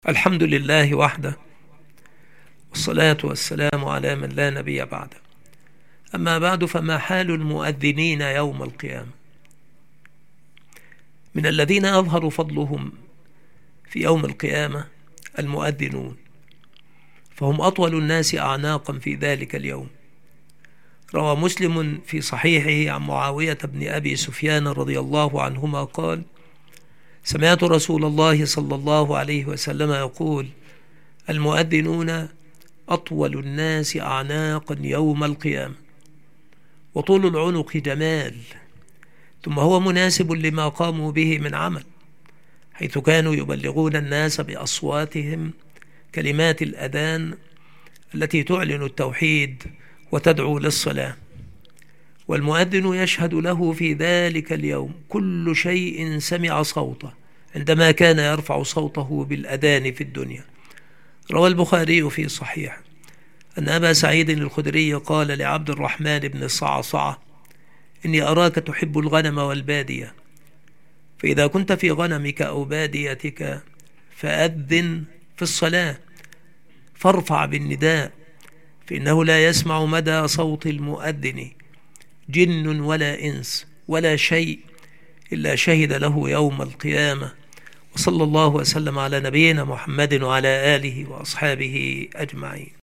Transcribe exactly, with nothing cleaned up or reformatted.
الحمد لله وحده، والصلاة والسلام على من لا نبي بعده. أما بعد، فما حال المؤذنين يوم القيامة؟ من الذين يظهر فضلهم في يوم القيامة المؤذنون، فهم أطول الناس أعناقا في ذلك اليوم. روى مسلم في صحيحه عن معاوية بن أبي سفيان رضي الله عنهما قال: سمعت رسول الله صلى الله عليه وسلم يقول: المؤذنون أطول الناس أعناقا يوم القيامة. وطول العنق جمال، ثم هو مناسب لما قاموا به من عمل، حيث كانوا يبلغون الناس بأصواتهم كلمات الأذان التي تعلن التوحيد وتدعو للصلاة. والمؤذن يشهد له في ذلك اليوم كل شيء سمع صوته عندما كان يرفع صوته بالأذان في الدنيا. روى البخاري في صحيح أن أبا سعيد الخدري قال لعبد الرحمن بن الصعصعة: إني أراك تحب الغنم والبادية، فإذا كنت في غنمك أو باديتك فأذن في الصلاة، فارفع بالنداء، فإنه لا يسمع مدى صوت المؤذن جن ولا إنس ولا شيء إلا شهد له يوم القيامة. وصلى الله وسلم على نبينا محمد وعلى آله وأصحابه أجمعين.